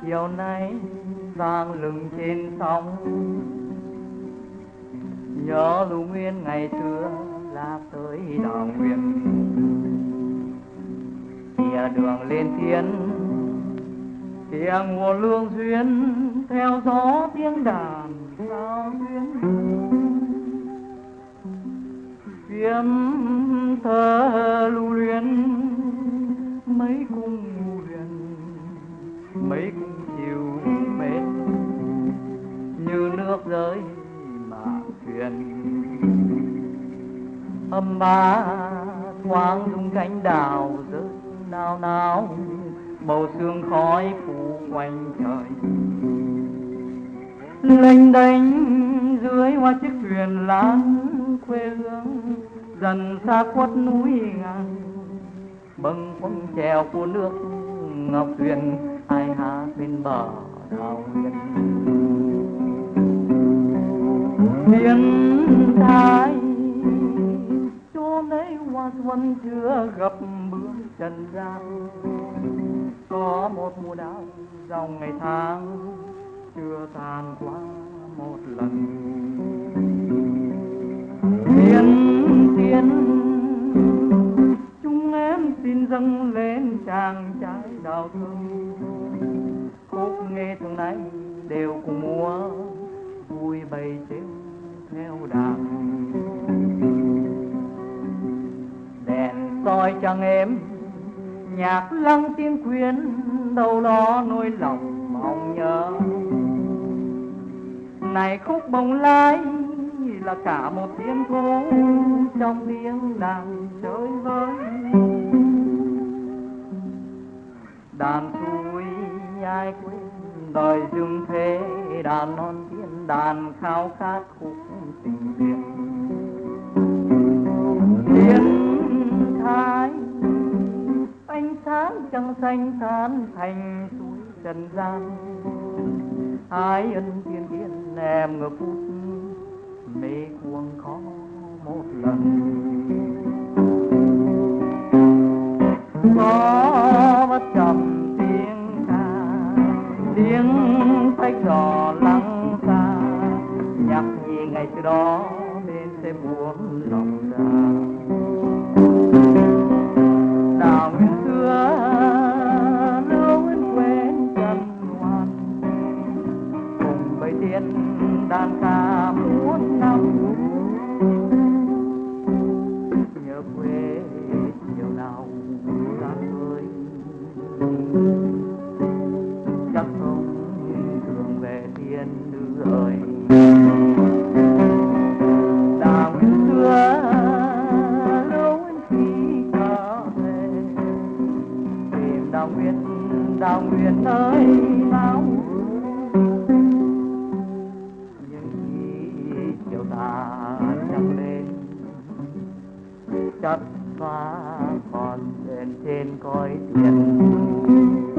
chiều nay vang lừng trên sóng, nhớ lưu nguyên ngày xưa lạc tới đào nguyên. Kìa đường lên thiên tiếng nguồn lương duyên, theo gió tiếng đàn sao duyên. Kiếm thơ lưu luyến mấy cung huyền, mấy cung chiều mến như nước rơi mà thuyền. Âm ba thoáng rung cánh đào rơi nao nao, màu sương khói phủ quanh trời. Lênh đênh dưới hoa chiếc thuyền láng quê hương, dần xa khuất núi ngang. Bâng khuâng chèo của nước ngọc tuyền, ai hát bên bờ thảo nguyên. Thiên thái chốn ấy hoa xuân chưa gặp bước trần gian, có một mùa đào dòng ngày tháng chưa tàn qua một lần. Tiên chúng em xin dâng lên chàng trai đào thương, khúc nghe thường nay đều cùng múa vui bày trêu theo đàn. Đèn soi chẳng êm nhạc lăng tiếng quyến, đâu đó nỗi lòng mong nhớ. Này khúc bồng lai là cả một tiếng thú trong tiếng đàn chơi với. Đàn suối ai quên đời dừng thế, đàn non tiên đàn khao khát khúc tình duyên. Thiên thái ánh sáng trăng xanh tán thành suối trần gian, ái ân thiên thiên em ngờ phút mê cuồng khó một lần. Có bất trầm tiếng ca, tiếng phách giò lắng xa, nhạc gì ngày xưa đó bên sẽ buồn lòng ra. Đào nguyên xưa lưu nguyên quên trần ngoan, cùng bầy tiên đàn ca muôn năm. Nhớ quê chiều nào ra khơi, chắc không thường về thiên nữ ơi. Đào nguyên xưa lưu nguyên khi trở về, tìm đào nguyên ơi nào. Chiều ta trăng lên chất hoa còn trên cõi tiền.